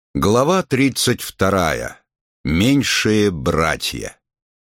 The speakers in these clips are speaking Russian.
Глава 32. Меньшие братья.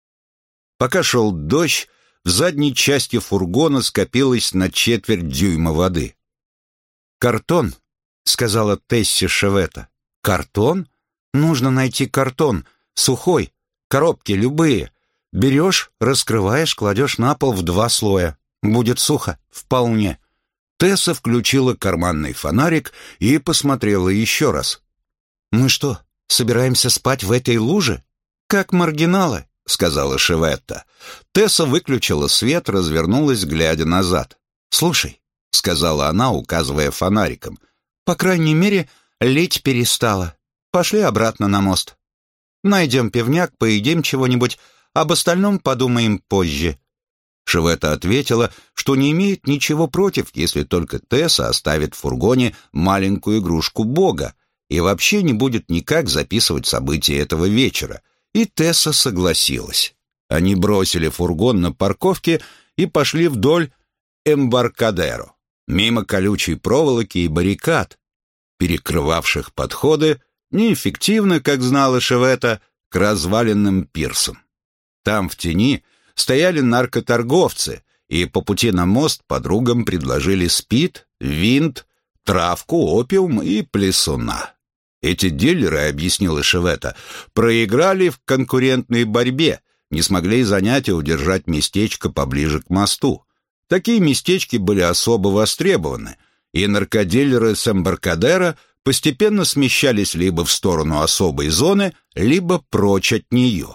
Пока шел дождь, в задней части фургона скопилось на четверть дюйма воды. «Картон», — сказала Тесси Шевета. «Картон? Нужно найти картон, сухой, коробки любые. Берешь, раскрываешь, кладешь на пол в 2 слоя. Будет сухо, вполне». Тесса включила карманный фонарик и посмотрела еще раз. «Мы что, собираемся спать в этой луже? Как маргиналы», — сказала Шеветта. Тесса выключила свет, развернулась, глядя назад. «Слушай», — сказала она, указывая фонариком, «по крайней мере, лить перестала. Пошли обратно на мост. Найдем пивняк, поедим чего-нибудь, об остальном подумаем позже». Шеветта ответила, что не имеет ничего против, если только Тесса оставит в фургоне маленькую игрушку Бога, и вообще не будет никак записывать события этого вечера. И Тесса согласилась. Они бросили фургон на парковке и пошли вдоль Эмбаркадеро, мимо колючей проволоки и баррикад, перекрывавших подходы, неэффективно, как знала Шеветта, к разваленным пирсам. Там в тени стояли наркоторговцы, и по пути на мост подругам предложили спид, винт, травку, опиум и плесуна. Эти дилеры, объяснила Шеветта, проиграли в конкурентной борьбе, не смогли занять и удержать местечко поближе к мосту. Такие местечки были особо востребованы, и наркодилеры с Эмбаркадеро постепенно смещались либо в сторону особой зоны, либо прочь от нее.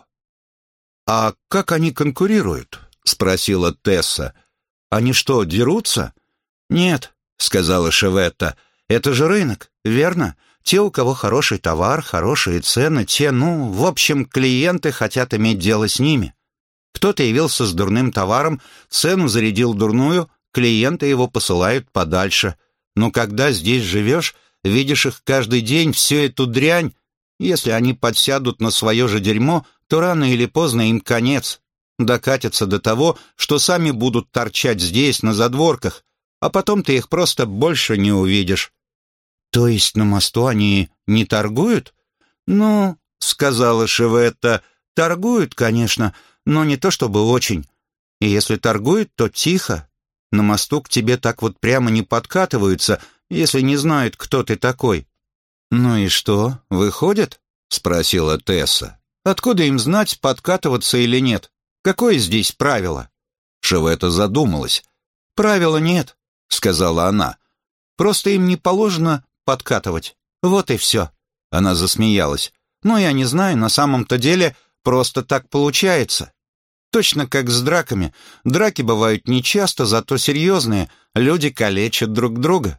«А как они конкурируют?» — спросила Тесса. «Они что, дерутся?» «Нет», — сказала Шеветта, — «это же рынок, верно? Те, у кого хороший товар, хорошие цены, те, в общем, клиенты хотят иметь дело с ними. Кто-то явился с дурным товаром, цену зарядил дурную, клиенты его посылают подальше. Но когда здесь живешь, видишь их каждый день, всю эту дрянь, если они подсядут на свое же дерьмо, то рано или поздно им конец. Докатятся до того, что сами будут торчать здесь, на задворках, а потом ты их просто больше не увидишь». «То есть на мосту они не торгуют?» «Ну, — сказала Шеветта, — торгуют, конечно, но не то чтобы очень. И если торгуют, то тихо. На мосту к тебе так вот прямо не подкатываются, если не знают, кто ты такой». «Ну и что, выходит?» — спросила Тесса. «Откуда им знать, подкатываться или нет? Какое здесь правило?» Шеветта задумалась. «Правила нет», — сказала она. «Просто им не положено подкатывать. Вот и все». Она засмеялась. «Ну, я не знаю, на самом-то деле просто так получается. Точно как с драками. Драки бывают нечасто, зато серьезные. Люди калечат друг друга».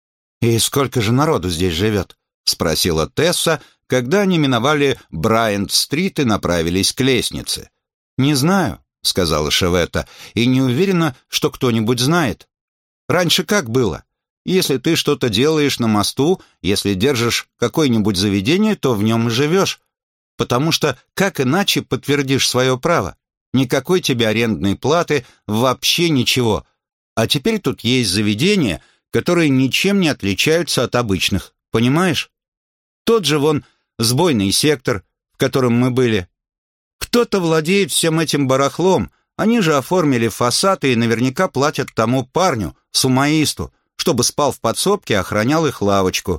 «И сколько же народу здесь живет?» — спросила Тесса, когда они миновали Брайант-стрит и направились к лестнице. «Не знаю», — сказала Шеветта, — «и не уверена, что кто-нибудь знает. Раньше как было? Если ты что-то делаешь на мосту, если держишь какое-нибудь заведение, то в нем и живешь. Потому что как иначе подтвердишь свое право? Никакой тебе арендной платы, вообще ничего. А теперь тут есть заведения, которые ничем не отличаются от обычных, понимаешь? Тот же вон сбойный сектор, в котором мы были. Кто-то владеет всем этим барахлом, они же оформили фасад и наверняка платят тому парню, сумаисту, чтобы спал в подсобке, охранял их лавочку».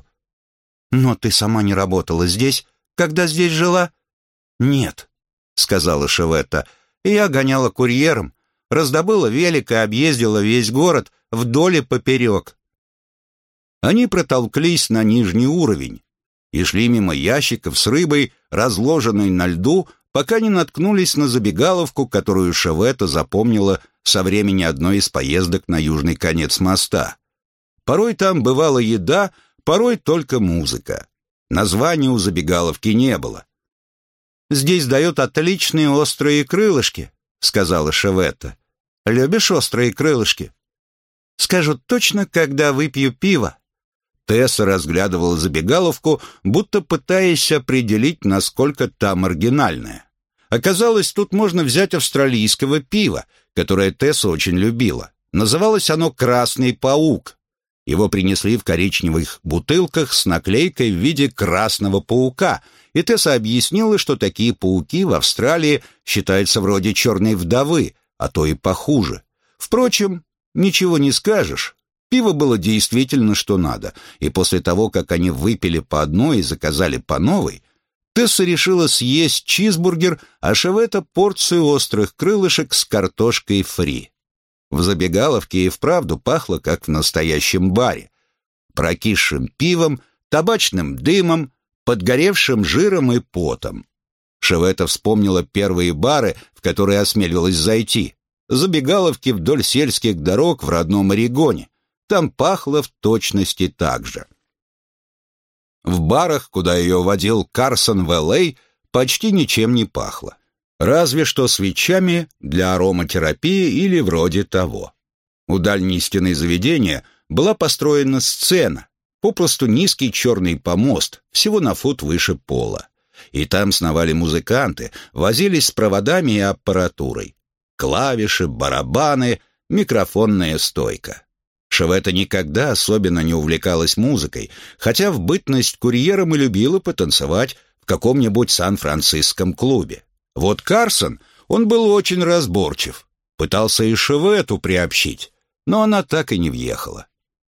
«Но ты сама не работала здесь, когда здесь жила?» «Нет», — сказала Шеветта, — «я гоняла курьером, раздобыла велик и объездила весь город вдоль и поперек». Они протолклись на нижний уровень и шли мимо ящиков с рыбой, разложенной на льду, пока не наткнулись на забегаловку, которую Шеветта запомнила со времени одной из поездок на южный конец моста. Порой там бывала еда, порой только музыка. Названия у забегаловки не было. «Здесь дают отличные острые крылышки», — сказала Шеветта. «Любишь острые крылышки?» «Скажу точно, когда выпью пиво». Тесса разглядывала забегаловку, будто пытаясь определить, насколько та маргинальная. Оказалось, тут можно взять австралийского пива, которое Тесса очень любила. Называлось оно «Красный паук». Его принесли в коричневых бутылках с наклейкой в виде красного паука, и Тесса объяснила, что такие пауки в Австралии считаются вроде черной вдовы, а то и похуже. Впрочем, ничего не скажешь. Пиво было действительно что надо, и после того, как они выпили по одной и заказали по новой, Тесса решила съесть чизбургер, а Шевета порцию острых крылышек с картошкой фри. В забегаловке и вправду пахло, как в настоящем баре. Прокисшим пивом, табачным дымом, подгоревшим жиром и потом. Шевета вспомнила первые бары, в которые осмелилась зайти. Забегаловки вдоль сельских дорог в родном Орегоне. Там пахло в точности так же. В барах, куда ее водил Карсон в Л.А., почти ничем не пахло. Разве что свечами для ароматерапии или вроде того. У дальней стены заведения была построена сцена, попросту низкий черный помост, всего на фут выше пола. И там сновали музыканты, возились с проводами и аппаратурой. Клавиши, барабаны, микрофонная стойка. Шевета никогда особенно не увлекалась музыкой, хотя в бытность курьером и любила потанцевать в каком-нибудь сан-франциском клубе. Вот Карсон, он был очень разборчив, пытался и Шевету приобщить, но она так и не въехала.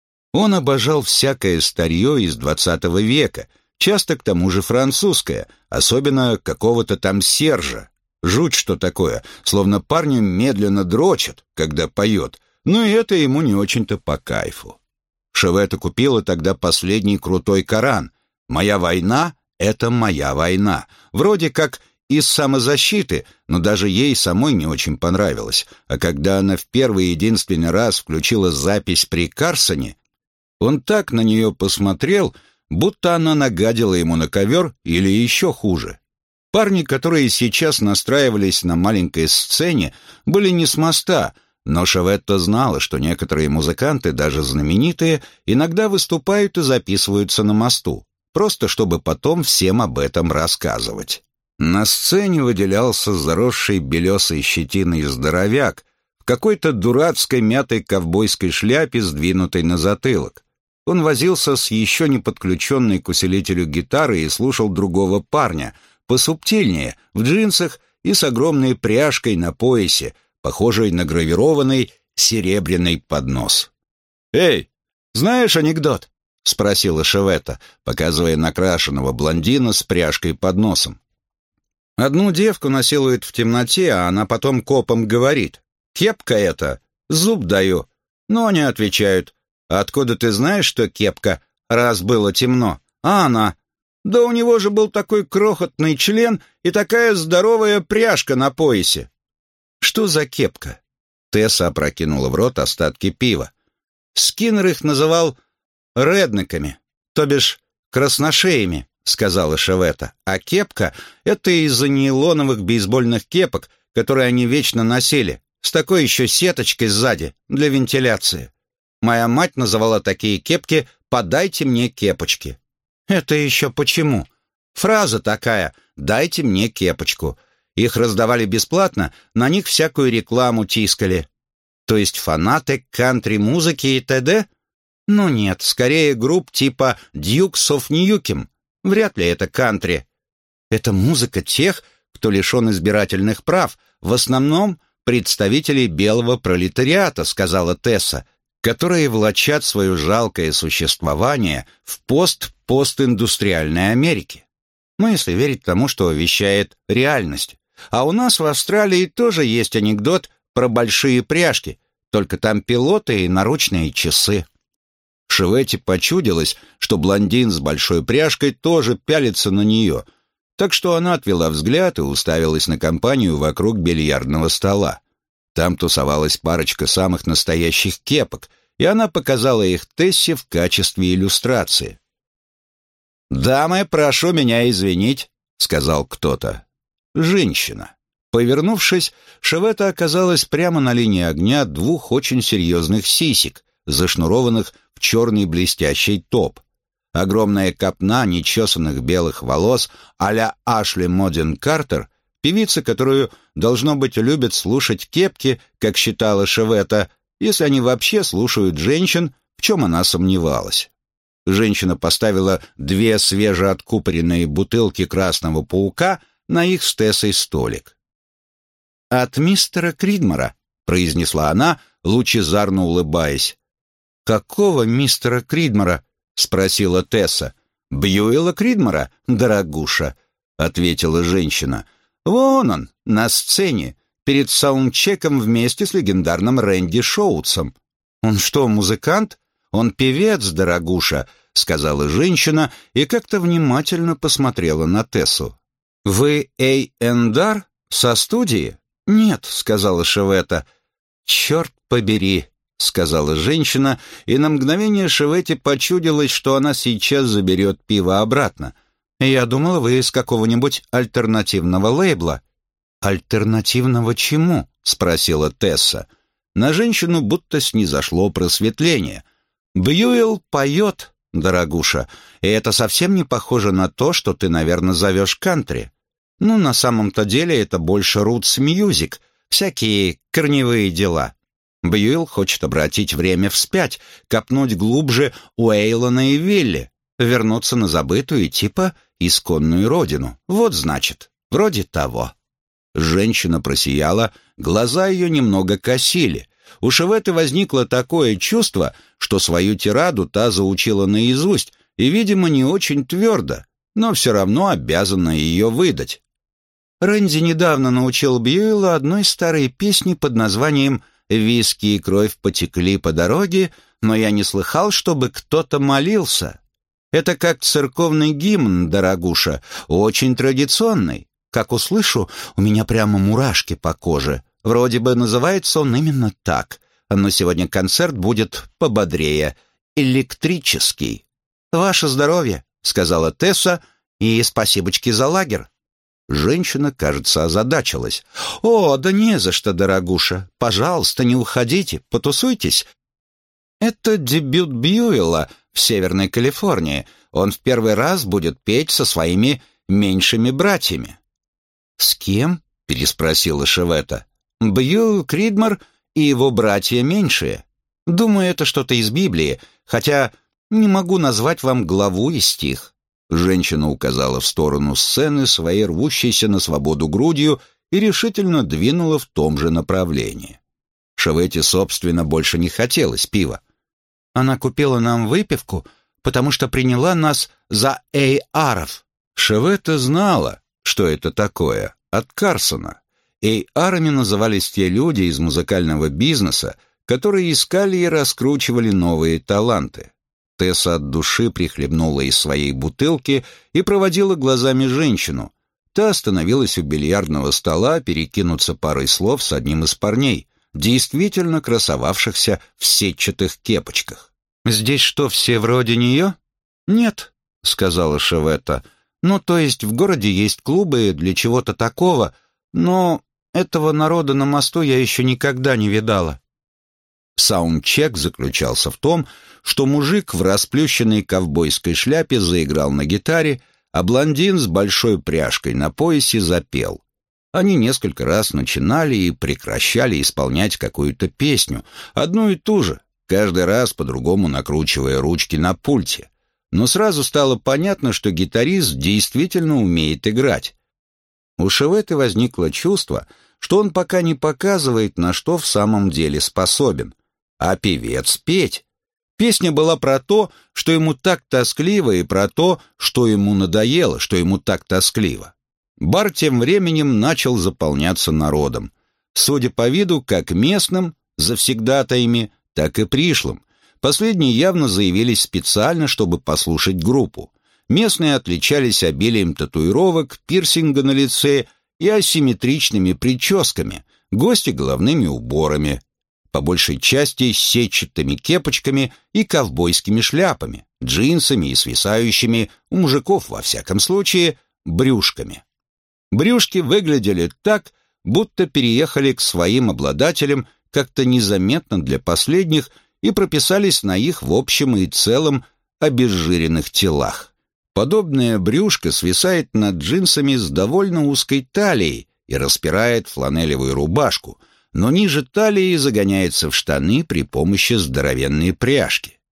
Он обожал всякое старье из 20 века, часто к тому же французское, особенно какого-то там Сержа. Жуть что такое, словно парню медленно дрочат, когда поет, но и это ему не очень-то по кайфу. Шевета купила тогда последний крутой Коран. «Моя война — это моя война». Вроде как из самозащиты, но даже ей самой не очень понравилось. А когда она в первый и единственный раз включила запись при Карсоне, он так на нее посмотрел, будто она нагадила ему на ковер или еще хуже. Парни, которые сейчас настраивались на маленькой сцене, были не с моста, но Шеветта знала, что некоторые музыканты, даже знаменитые, иногда выступают и записываются на мосту, просто чтобы потом всем об этом рассказывать. На сцене выделялся заросший белесой щетиной здоровяк в какой-то дурацкой мятой ковбойской шляпе, сдвинутой на затылок. Он возился с еще не подключенной к усилителю гитарой и слушал другого парня, посубтильнее, в джинсах и с огромной пряжкой на поясе, похожей на гравированный серебряный поднос. «Эй, знаешь анекдот?» — спросила Шевета, показывая накрашенного блондина с пряжкой под носом. Одну девку насилуют в темноте, а она потом копам говорит: «Кепка это, зуб даю». Но они отвечают: «Откуда ты знаешь, что кепка, раз было темно?» А она: «Да у него же был такой крохотный член и такая здоровая пряжка на поясе». «Что за кепка?» Тесса опрокинула в рот остатки пива. Скиннер их называл реднеками, то бишь красношеями, сказала Шевета. А кепка — это из-за нейлоновых бейсбольных кепок, которые они вечно носили, с такой еще сеточкой сзади для вентиляции. Моя мать называла такие кепки «подайте мне кепочки». Это еще почему? Фраза такая «дайте мне кепочку». Их раздавали бесплатно, на них всякую рекламу тискали. То есть фанаты кантри-музыки и т.д.? Ну нет, скорее групп типа Dukes of Nukem. Вряд ли это кантри. Это музыка тех, кто лишен избирательных прав, в основном представителей белого пролетариата, сказала Тесса, которые влачат свое жалкое существование в постиндустриальной Америке. Ну, если верить тому, что вещает реальность. А у нас в Австралии тоже есть анекдот про большие пряжки, только там пилоты и наручные часы. Шевете почудилось, что блондин с большой пряжкой тоже пялится на нее, так что она отвела взгляд и уставилась на компанию вокруг бильярдного стола. Там тусовалась парочка самых настоящих кепок, и она показала их Тессе в качестве иллюстрации. «Дамы, прошу меня извинить», — сказал кто-то. Женщина. Повернувшись, Шевета оказалась прямо на линии огня двух очень серьезных сисек, зашнурованных в черный блестящий топ. Огромная копна нечесанных белых волос а-ля Ашли Моден Картер, певица, которую, должно быть, любят слушать кепки, как считала Шевета, если они вообще слушают женщин в чем она сомневалась. Женщина поставила 2 свежеоткупоренные бутылки красного паука на их с Тессой столик. «От мистера Кридмора», — произнесла она, лучезарно улыбаясь. «Какого мистера Кридмора?» — спросила Тесса. «Бьюэла Кридмора, дорогуша», — ответила женщина. «Вон он, на сцене, перед саундчеком вместе с легендарным Рэнди Шоутсом». «Он что, музыкант? Он певец, дорогуша», — сказала женщина и как-то внимательно посмотрела на Тессу. «Вы A&R со студии?» «Нет», — сказала Шеветта. «Черт побери», — сказала женщина, и на мгновение Шеветте почудилось, что она сейчас заберет пиво обратно. «Я думала, вы из какого-нибудь альтернативного лейбла». «Альтернативного чему?» — спросила Тесса. На женщину будто снизошло просветление. «Бьюэлл поет, дорогуша, и это совсем не похоже на то, что ты, наверное, зовешь кантри. Ну, на самом-то деле это больше рутс-мьюзик, всякие корневые дела. Бьюэлл хочет обратить время вспять, копнуть глубже Уэйлона и Вилли, вернуться на забытую типа исконную родину. Вот значит, вроде того». Женщина просияла, глаза ее немного косили. У Шеветты возникло такое чувство, что свою тираду та заучила наизусть и, видимо, не очень твердо, но все равно обязана ее выдать. Рэнди недавно научил Бьюэлла одной старой песни под названием «Виски и кровь потекли по дороге, но я не слыхал, чтобы кто-то молился». Это как церковный гимн, дорогуша, очень традиционный. Как услышу, у меня прямо мурашки по коже. Вроде бы называется он именно так, но сегодня концерт будет пободрее, электрический. «Ваше здоровье», — сказала Тесса, — «и спасибочки за лагерь». Женщина, кажется, озадачилась. «О, да не за что, дорогуша. Пожалуйста, не уходите, потусуйтесь. Это дебют Бьюэлла в Северной Калифорнии. Он в первый раз будет петь со своими меньшими братьями». «С кем?» — переспросила Шеветта. «Бьюэлл Кридмор и его братья меньшие. Думаю, это что-то из Библии, хотя не могу назвать вам главу и стих». Женщина указала в сторону сцены своей рвущейся на свободу грудью и решительно двинула в том же направлении. Шеветте, собственно, больше не хотелось пива. «Она купила нам выпивку, потому что приняла нас за A&R-ов». Шеветта знала, что это такое, от Карсона. A&R-ами назывались те люди из музыкального бизнеса, которые искали и раскручивали новые таланты. Тесса от души прихлебнула из своей бутылки и проводила глазами женщину. Та остановилась у бильярдного стола перекинуться парой слов с одним из парней, действительно красовавшихся в сетчатых кепочках. «Здесь что, все вроде нее?» «Нет», — сказала Шеветта. «Ну, то есть в городе есть клубы для чего-то такого, но этого народа на мосту я еще никогда не видала». Саундчек заключался в том, что мужик в расплющенной ковбойской шляпе заиграл на гитаре, а блондин с большой пряжкой на поясе запел. Они несколько раз начинали и прекращали исполнять какую-то песню, одну и ту же, каждый раз по-другому накручивая ручки на пульте. Но сразу стало понятно, что гитарист действительно умеет играть. У Шеветты возникло чувство, что он пока не показывает, на что в самом деле способен. А певец петь. Песня была про то, что ему так тоскливо, и про то, что ему надоело, что ему так тоскливо. Бар тем временем начал заполняться народом. Судя по виду, как местным, завсегдатаями, так и пришлым. Последние явно заявились специально, чтобы послушать группу. Местные отличались обилием татуировок, пирсинга на лице и асимметричными прическами, гости головными уборами, по большей части сетчатыми кепочками и ковбойскими шляпами, джинсами и свисающими, у мужиков во всяком случае, брюшками. Брюшки выглядели так, будто переехали к своим обладателям как-то незаметно для последних и прописались на их в общем и целом обезжиренных телах. Подобное брюшко свисает над джинсами с довольно узкой талией и распирает фланелевую рубашку, но ниже талии загоняется в штаны при помощи здоровенной пряжки.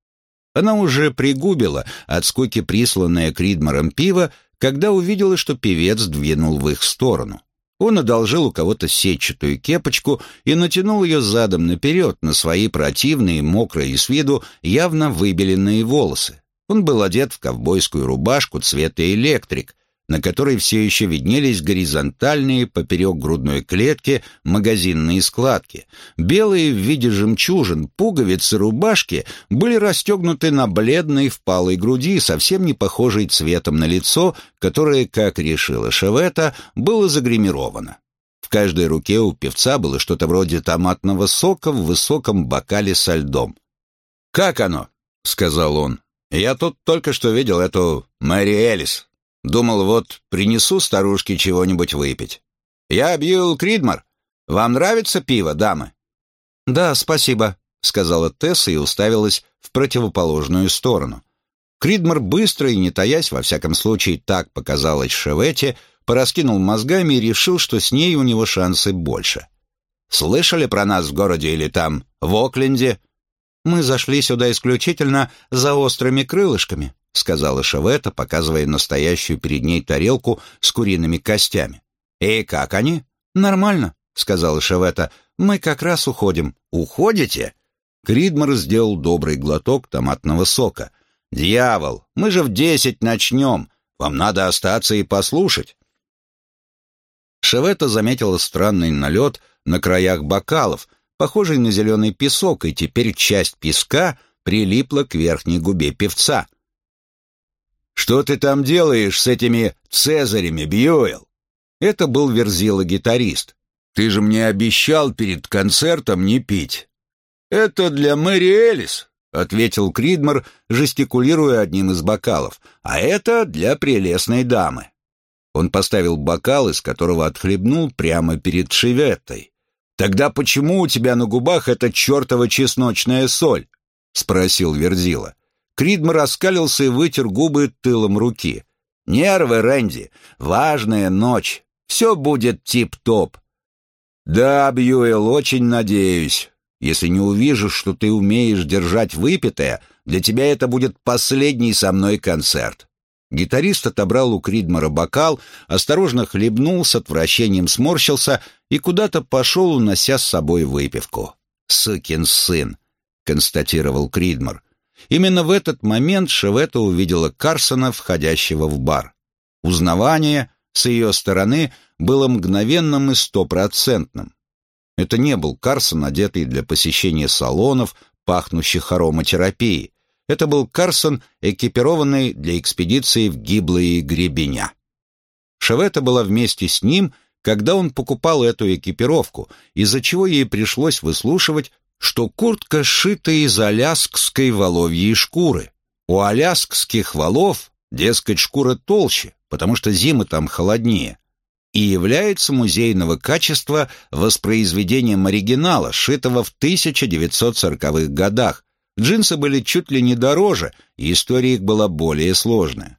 Она уже пригубила от скуки присланное Кридмором пиво, когда увидела, что певец двинул в их сторону. Он одолжил у кого-то сетчатую кепочку и натянул ее задом наперед на свои противные, мокрые с виду, явно выбеленные волосы. Он был одет в ковбойскую рубашку цвета электрик, на которой все еще виднелись горизонтальные поперек грудной клетки магазинные складки. Белые в виде жемчужин пуговицы рубашки были расстегнуты на бледной впалой груди, совсем не похожей цветом на лицо, которое, как решила Шеветта, было загримировано. В каждой руке у певца было что-то вроде томатного сока в высоком бокале со льдом. «Как оно?» — сказал он. «Я тут только что видел эту Мэри Элис. Думал, вот принесу старушке чего-нибудь выпить. Я Бьюэлл Кридмор. Вам нравится пиво, дамы?» «Да, спасибо», — сказала Тесса и уставилась в противоположную сторону. Кридмор быстро и не таясь, во всяком случае так показалось Шеветте, пораскинул мозгами и решил, что с ней у него шансы больше. «Слышали про нас в городе или там, в Окленде?» «Мы зашли сюда исключительно за острыми крылышками», — сказала Шеветта, показывая настоящую перед ней тарелку с куриными костями. «И как они?» «Нормально», — сказала Шеветта. «Мы как раз уходим». «Уходите?» Кридмор сделал добрый глоток томатного сока. «Дьявол, мы же в 10 начнем. Вам надо остаться и послушать». Шеветта заметила странный налет на краях бокалов, похожий на зеленый песок, и теперь часть песка прилипла к верхней губе певца. «Что ты там делаешь с этими цезарями, Бьюэлл?» Это был Верзила-гитарист. «Ты же мне обещал перед концертом не пить». «Это для Мэри Элис», — ответил Кридмор, жестикулируя одним из бокалов. «А это для прелестной дамы». Он поставил бокал, из которого отхлебнул прямо перед Шеветтой. «Тогда почему у тебя на губах эта чертова чесночная соль?» — спросил Верзила. Кридмор раскалился и вытер губы тылом руки. «Нервы, Рэнди. Важная ночь. Все будет тип-топ». «Да, Бьюэлл, очень надеюсь. Если не увижу, что ты умеешь держать выпитое, для тебя это будет последний со мной концерт». Гитарист отобрал у Кридмора бокал, осторожно хлебнул, с отвращением сморщился и куда-то пошел, унося с собой выпивку. «Сукин сын», — констатировал Кридмор. Именно в этот момент Шеветта увидела Карсона, входящего в бар. Узнавание с ее стороны было мгновенным и стопроцентным. Это не был Карсон, одетый для посещения салонов, пахнущих ароматерапией. Это был Карсон, экипированный для экспедиции в гиблые гребеня. Шеветта была вместе с ним, когда он покупал эту экипировку, из-за чего ей пришлось выслушивать, что куртка сшита из аляскской воловьей шкуры. У аляскских волов, дескать, шкура толще, потому что зимы там холоднее, и является музейного качества воспроизведением оригинала, сшитого в 1940-х годах. Джинсы были чуть ли не дороже, и история их была более сложная.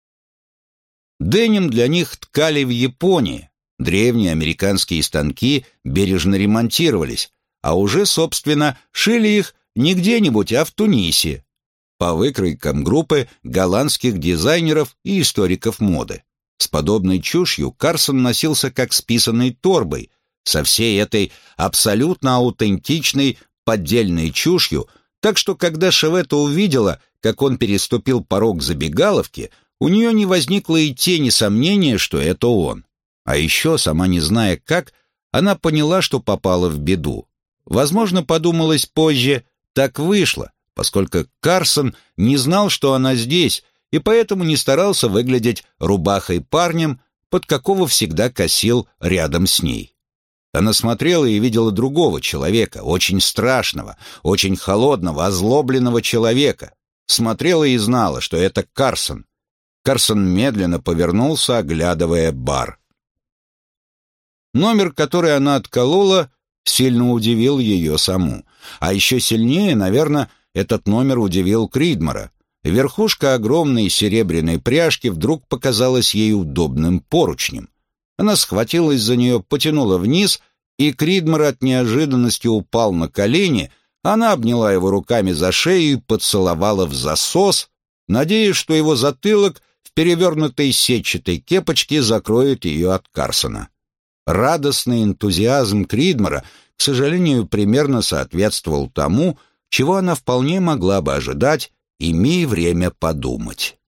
Деним для них ткали в Японии. Древние американские станки бережно ремонтировались, а уже, собственно, шили их не где-нибудь, а в Тунисе, по выкройкам группы голландских дизайнеров и историков моды. С подобной чушью Карсон носился как с писаной торбой, со всей этой абсолютно аутентичной поддельной чушью, так что когда Шеветта увидела, как он переступил порог забегаловки, у нее не возникло и тени сомнения, что это он. А еще, сама не зная как, она поняла, что попала в беду. Возможно, подумалось позже, так вышло, поскольку Карсон не знал, что она здесь, и поэтому не старался выглядеть рубахой парнем, под какого всегда косил рядом с ней. Она смотрела и видела другого человека, очень страшного, очень холодного, озлобленного человека. Смотрела и знала, что это Карсон. Карсон медленно повернулся, оглядывая бар. Номер, который она отколола, сильно удивил ее саму. А еще сильнее, наверное, этот номер удивил Кридмора. Верхушка огромной серебряной пряжки вдруг показалась ей удобным поручнем. Она схватилась за нее, потянула вниз, и Кридмор от неожиданности упал на колени, Она обняла его руками за шею и поцеловала в засос, надеясь, что его затылок в перевернутой сетчатой кепочке закроет ее от Карсона. Радостный энтузиазм Кридмора, к сожалению, примерно соответствовал тому, чего она вполне могла бы ожидать, имея время подумать.